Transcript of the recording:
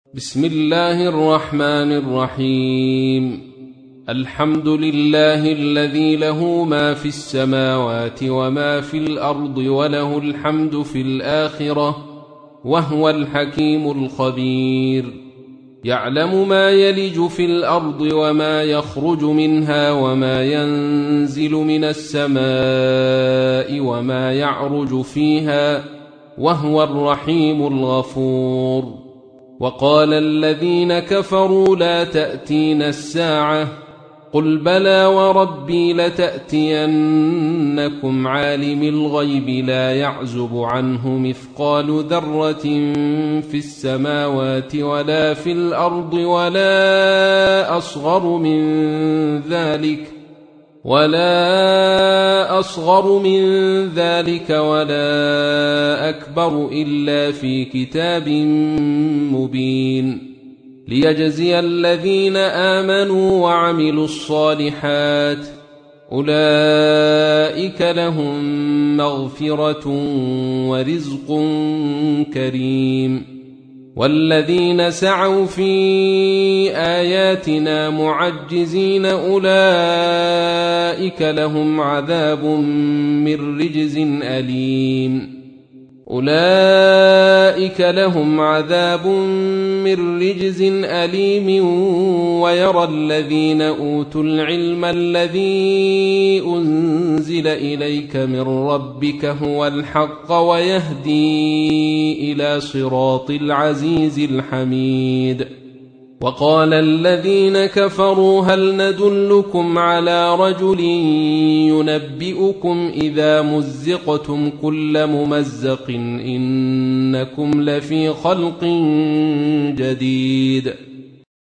بسم الله الرحمن الرحيم. الحمد لله الذي له ما في السماوات وما في الأرض وله الحمد في الآخرة وهو الحكيم الخبير. يعلم ما يلج في الأرض وما يخرج منها وما ينزل من السماء وما يعرج فيها وهو الرحيم الغفور. وقال الذين كفروا لا تأتينا الساعة قل بلى وربي لتأتينكم عالم الغيب لا يعزب عنه مثقال ذرة في السماوات ولا في الأرض ولا أصغر من ذلك ولا أكبر إلا في كتاب مبين ليجزي الذين آمنوا وعملوا الصالحات أولئك لهم مغفرة ورزق كريم. والذين سعوا في آياتنا معجزين أولئك لهم عذاب من رجز أليم ويرى الذين أوتوا العلم الذي أنزل إليك من ربك هو الحق ويهدي إلى صراط العزيز الحميد. وقال الذين كفروا هل ندلكم على رجل ينبئكم إذا مزقتم كل ممزق إنكم لفي خلق جديد.